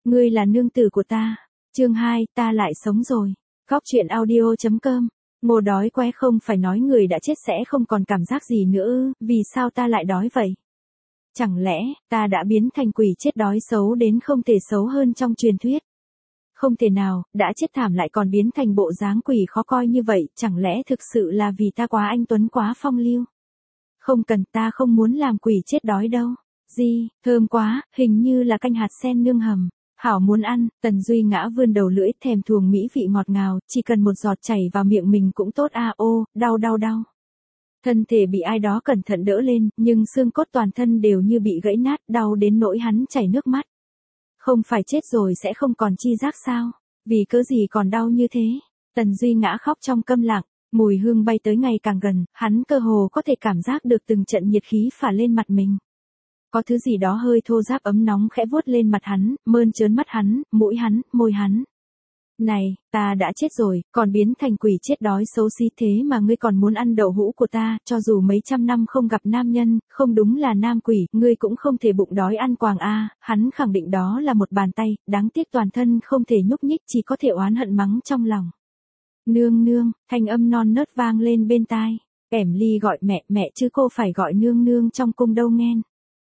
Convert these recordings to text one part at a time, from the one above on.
ngươi là nương tử của ta. Chương 2, ta lại sống rồi. Góc truyện audio.com. Ngô đói qué không phải nói người đã chết sẽ không còn cảm giác gì nữa ư, vì sao ta lại đói vậy? Chẳng lẽ, ta đã biến thành quỷ chết đói xấu đến không thể xấu hơn trong truyền thuyết? Không thể nào, đã chết thảm lại còn biến thành bộ dáng quỷ khó coi như vậy, chẳng lẽ thực sự là vì ta quá anh tuấn quá phong lưu? Không cần, ta không muốn làm quỷ chết đói đâu. Gì, thơm quá, hình như là canh hạt sen nương hầm. Hảo muốn ăn, Tần Duy Ngã vươn đầu lưỡi thèm thuồng mỹ vị ngọt ngào, chỉ cần một giọt chảy vào miệng mình cũng tốt à. Ô, đau đau đau. Thân thể bị ai đó cẩn thận đỡ lên, nhưng xương cốt toàn thân đều như bị gãy nát, đau đến nỗi hắn chảy nước mắt. Không phải chết rồi sẽ không còn chi giác sao? Vì cớ gì còn đau như thế? Tần Duy Ngã khóc trong câm lặng, mùi hương bay tới ngày càng gần, hắn cơ hồ có thể cảm giác được từng trận nhiệt khí phả lên mặt mình. Có thứ gì đó hơi thô ráp ấm nóng khẽ vuốt lên mặt hắn, mơn trớn mắt hắn, mũi hắn, môi hắn. Này, ta đã chết rồi, còn biến thành quỷ chết đói xấu xí thế mà ngươi còn muốn ăn đậu hũ của ta, cho dù mấy trăm năm không gặp nam nhân, không đúng là nam quỷ, ngươi cũng không thể bụng đói ăn quàng a. Hắn khẳng định đó là một bàn tay, đáng tiếc toàn thân không thể nhúc nhích, chỉ có thể oán hận mắng trong lòng. Nương nương, thanh âm non nớt vang lên bên tai. Ẻm Ly gọi mẹ, mẹ chứ cô phải gọi nương nương trong cung đâu nghen.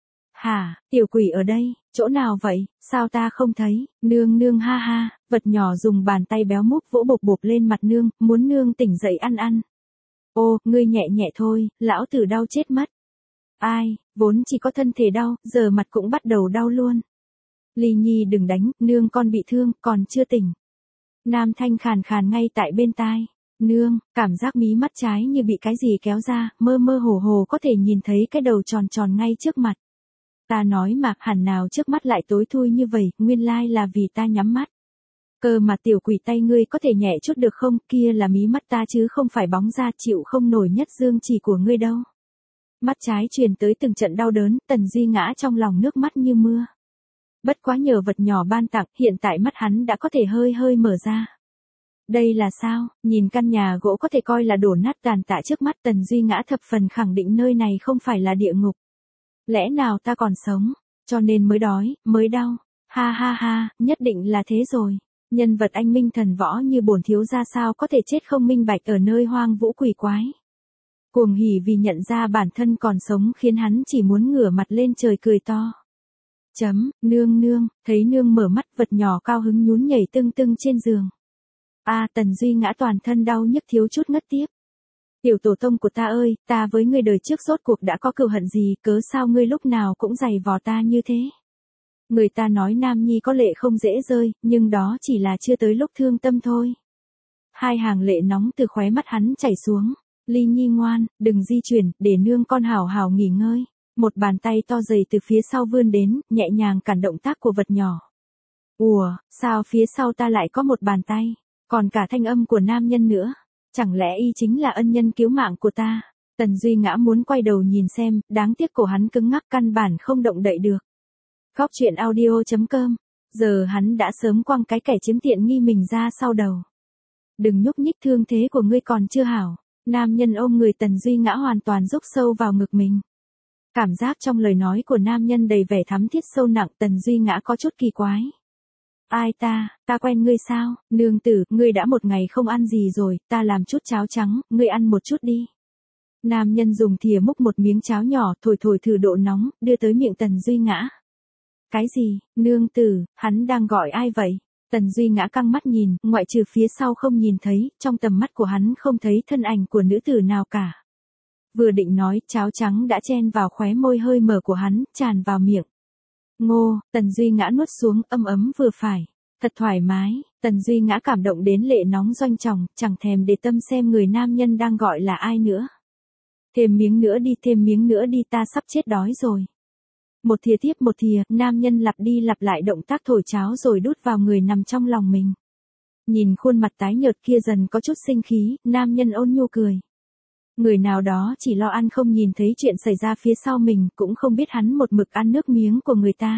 Hả, tiểu quỷ ở đây, chỗ nào vậy, sao ta không thấy, nương nương ha ha, vật nhỏ dùng bàn tay béo múp vỗ bộp bộp lên mặt nương, muốn nương tỉnh dậy ăn ăn. Ô, ngươi nhẹ nhẹ thôi, lão tử đau chết mất. Ai, vốn chỉ có thân thể đau, giờ mặt cũng bắt đầu đau luôn. Ly Nhi đừng đánh, nương con bị thương, còn chưa tỉnh. Nam thanh khàn khàn ngay tại bên tai. Nương, cảm giác mí mắt trái như bị cái gì kéo ra, mơ mơ hồ hồ có thể nhìn thấy cái đầu tròn tròn ngay trước mặt. Ta nói mà, hẳn nào trước mắt lại tối thui như vậy, nguyên lai là vì ta nhắm mắt. Cơ mà tiểu quỷ tay ngươi có thể nhẹ chút được không, kia là mí mắt ta chứ không phải bóng da, chịu không nổi nhất dương chỉ của ngươi đâu. Mắt trái truyền tới từng trận đau đớn, Tần Duy Ngã trong lòng nước mắt như mưa. Bất quá nhờ vật nhỏ ban tặng, hiện tại mắt hắn đã có thể hơi hơi mở ra. Đây là sao, nhìn căn nhà gỗ có thể coi là đổ nát tàn tạ trước mắt, Tần Duy Ngã thập phần khẳng định nơi này không phải là địa ngục. Lẽ nào ta còn sống, cho nên mới đói, mới đau, ha ha ha, nhất định là thế rồi. Nhân vật anh minh thần võ như bổn thiếu gia sao có thể chết không minh bạch ở nơi hoang vũ quỷ quái. Cuồng hỉ vì nhận ra bản thân còn sống khiến hắn chỉ muốn ngửa mặt lên trời cười to. Nương nương, thấy nương mở mắt, vật nhỏ cao hứng nhún nhảy tưng tưng trên giường. Tần Duy Ngã toàn thân đau nhức thiếu chút ngất tiếp. Tiểu tổ tông của ta ơi, ta với ngươi đời trước rốt cuộc đã có cừu hận gì, cớ sao ngươi lúc nào cũng giày vò ta như thế? Người ta nói nam nhi có lệ không dễ rơi, nhưng đó chỉ là chưa tới lúc thương tâm thôi. Hai hàng lệ nóng từ khóe mắt hắn chảy xuống. Ly Nhi ngoan, đừng di chuyển, để nương con hảo hảo nghỉ ngơi. Một bàn tay to dày từ phía sau vươn đến, nhẹ nhàng cản động tác của vật nhỏ. Ủa, sao phía sau ta lại có một bàn tay, còn cả thanh âm của nam nhân nữa? Chẳng lẽ y chính là ân nhân cứu mạng của ta? Tần Duy Ngã muốn quay đầu nhìn xem, đáng tiếc cổ hắn cứng ngắc căn bản không động đậy được. Góc truyện audio.com. Giờ hắn đã sớm quăng cái kẻ chiếm tiện nghi mình ra sau đầu. Đừng nhúc nhích, thương thế của ngươi còn chưa hảo. Nam nhân ôm người Tần Duy Ngã hoàn toàn rúc sâu vào ngực mình. Cảm giác trong lời nói của nam nhân đầy vẻ thắm thiết sâu nặng, Tần Duy Ngã có chút kỳ quái. Ai ta quen ngươi sao, nương tử, ngươi đã một ngày không ăn gì rồi, ta làm chút cháo trắng, ngươi ăn một chút đi. Nam nhân dùng thìa múc một miếng cháo nhỏ, thổi thổi thử độ nóng, đưa tới miệng Tần Duy Ngã. Cái gì, nương tử, hắn đang gọi ai vậy? Tần Duy Ngã căng mắt nhìn, ngoại trừ phía sau không nhìn thấy, trong tầm mắt của hắn không thấy thân ảnh của nữ tử nào cả. Vừa định nói, cháo trắng đã chen vào khóe môi hơi mở của hắn, tràn vào miệng. Ngô, Tần Duy Ngã nuốt xuống, ấm vừa phải. Thật thoải mái, Tần Duy Ngã cảm động đến lệ nóng doanh tròng, chẳng thèm để tâm xem người nam nhân đang gọi là ai nữa. Thêm miếng nữa đi, ta sắp chết đói rồi. Một thìa tiếp một thìa, nam nhân lặp đi lặp lại động tác thổi cháo rồi đút vào người nằm trong lòng mình. Nhìn khuôn mặt tái nhợt kia dần có chút sinh khí, nam nhân ôn nhu cười. Người nào đó chỉ lo ăn không nhìn thấy chuyện xảy ra phía sau mình, cũng không biết hắn một mực ăn nước miếng của người ta.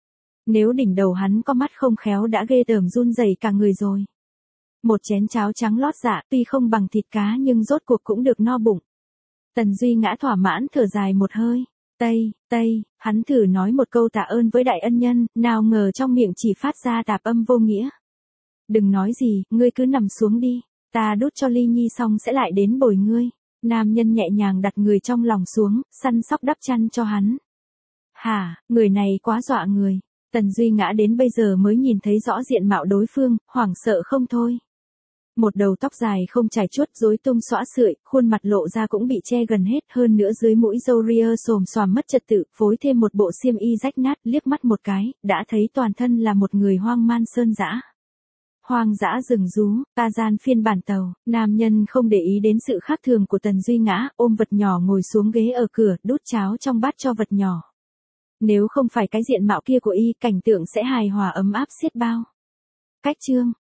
Nếu đỉnh đầu hắn có mắt không khéo đã ghê tởm run rẩy cả người rồi. Một chén cháo trắng lót dạ, tuy không bằng thịt cá nhưng rốt cuộc cũng được no bụng. Tần Duy Ngã thỏa mãn thở dài một hơi. Tây, hắn thử nói một câu tạ ơn với đại ân nhân, nào ngờ trong miệng chỉ phát ra tạp âm vô nghĩa. Đừng nói gì, ngươi cứ nằm xuống đi, ta đút cho ly nhi xong sẽ lại đến bồi ngươi. Nam nhân nhẹ nhàng đặt người trong lòng xuống, săn sóc đắp chăn cho hắn. Hả, người này quá dọa người. Tần Duy Ngã đến bây giờ mới nhìn thấy rõ diện mạo đối phương, hoảng sợ không thôi. Một đầu tóc dài không chải chuốt rối tung xõa sượi, khuôn mặt lộ ra cũng bị che gần hết, hơn nữa dưới mũi râu ria xồm xoàm mất trật tự, phối thêm một bộ xiêm y rách nát, liếc mắt một cái, đã thấy toàn thân là một người hoang man sơn dã. Hoang dã rừng rú, Tarzan phiên bản tàu, nam nhân không để ý đến sự khác thường của Tần Duy Ngã, ôm vật nhỏ ngồi xuống ghế ở cửa, đút cháo trong bát cho vật nhỏ. Nếu không phải cái diện mạo kia của y, cảnh tượng sẽ hài hòa ấm áp xiết bao. Cách chương